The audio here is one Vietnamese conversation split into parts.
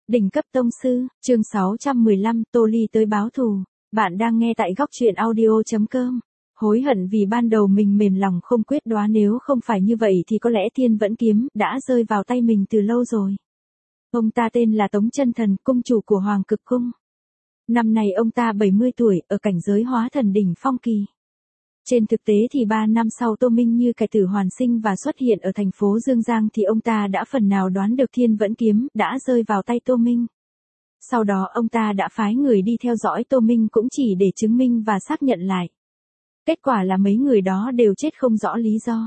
Đỉnh cấp tông sư, chương 615, Tô Ly tới báo thù. Bạn đang nghe tại góc truyện audio.com. Hối hận vì ban đầu mình mềm lòng không quyết đoán, nếu không phải như vậy thì có lẽ Thiên Vẫn Kiếm đã rơi vào tay mình từ lâu rồi. Ông ta tên là Tống Chân Thần, cung chủ của Hoàng Cực Cung. Năm nay ông ta 70 tuổi, ở cảnh giới hóa thần đỉnh phong kỳ. Trên thực tế thì 3 năm sau Tô Minh như cải tử hoàn sinh và xuất hiện ở thành phố Dương Giang thì ông ta đã phần nào đoán được Thiên Vẫn Kiếm đã rơi vào tay Tô Minh. Sau đó ông ta đã phái người đi theo dõi Tô Minh cũng chỉ để chứng minh và xác nhận lại. Kết quả là mấy người đó đều chết không rõ lý do.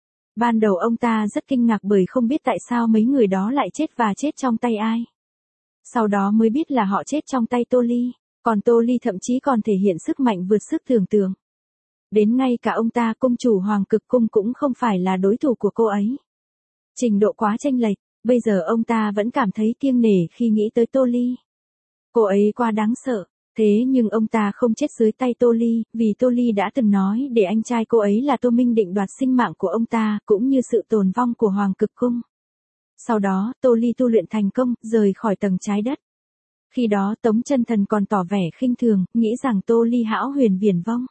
Ban đầu ông ta rất kinh ngạc bởi không biết tại sao mấy người đó lại chết và chết trong tay ai. Sau đó mới biết là họ chết trong tay Tô Ly, còn Tô Ly thậm chí còn thể hiện sức mạnh vượt sức tưởng tượng. Đến ngay cả ông ta, cung chủ Hoàng Cực Cung cũng không phải là đối thủ của cô ấy. Trình độ quá chênh lệch, bây giờ ông ta vẫn cảm thấy kiêng nể khi nghĩ tới Tô Ly. Cô ấy quá đáng sợ, thế nhưng ông ta không chết dưới tay Tô Ly, vì Tô Ly đã từng nói để anh trai cô ấy là Tô Minh định đoạt sinh mạng của ông ta, cũng như sự tồn vong của Hoàng Cực Cung. Sau đó, Tô Ly tu luyện thành công, rời khỏi tầng trái đất. Khi đó Tống Chân Thần còn tỏ vẻ khinh thường, nghĩ rằng Tô Ly hão huyền viển vong.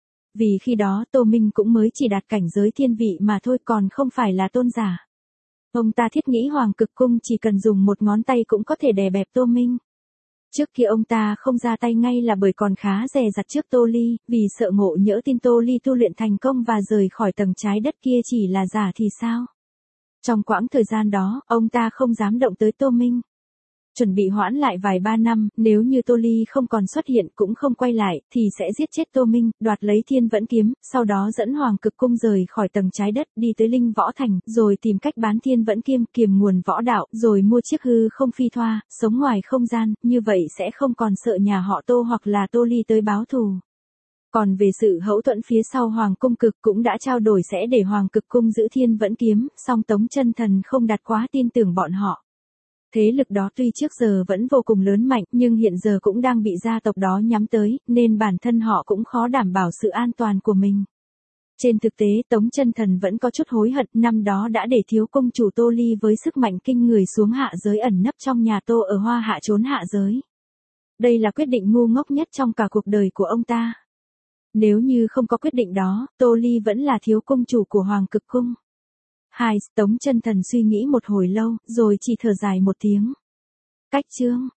Vì khi đó Tô Minh cũng mới chỉ đạt cảnh giới thiên vị mà thôi, còn không phải là tôn giả. Ông ta thiết nghĩ Hoàng Cực Cung chỉ cần dùng một ngón tay cũng có thể đè bẹp Tô Minh. Trước kia ông ta không ra tay ngay là bởi còn khá dè dặt trước Tô Ly, vì sợ ngộ nhỡ tin Tô Ly tu luyện thành công và rời khỏi tầng trái đất kia chỉ là giả thì sao. Trong quãng thời gian đó, ông ta không dám động tới Tô Minh. Chuẩn bị hoãn lại vài 3 năm, nếu như Tô Ly không còn xuất hiện cũng không quay lại, thì sẽ giết chết Tô Minh, đoạt lấy Thiên Vẫn Kiếm, sau đó dẫn Hoàng Cực Cung rời khỏi tầng trái đất, đi tới Linh Võ Thành, rồi tìm cách bán Thiên Vẫn Kiếm, kiềm nguồn võ đạo, rồi mua chiếc hư không phi thoa, sống ngoài không gian, như vậy sẽ không còn sợ nhà họ Tô hoặc là Tô Ly tới báo thù. Còn về sự hậu thuẫn phía sau, Hoàng Cung Cực cũng đã trao đổi sẽ để Hoàng Cực Cung giữ Thiên Vẫn Kiếm, song Tống Chân Thần không đặt quá tin tưởng bọn họ. Thế lực đó tuy trước giờ vẫn vô cùng lớn mạnh, nhưng hiện giờ cũng đang bị gia tộc đó nhắm tới, nên bản thân họ cũng khó đảm bảo sự an toàn của mình. Trên thực tế, Tống Chân Thần vẫn có chút hối hận, năm đó đã để thiếu công chủ Tô Ly với sức mạnh kinh người xuống hạ giới ẩn nấp trong nhà Tô ở Hoa Hạ trốn hạ giới. Đây là quyết định ngu ngốc nhất trong cả cuộc đời của ông ta. Nếu như không có quyết định đó, Tô Ly vẫn là thiếu công chủ của Hoàng Cực Cung. Tống Chân Thần suy nghĩ một hồi lâu, rồi chỉ thở dài một tiếng. Cách chương.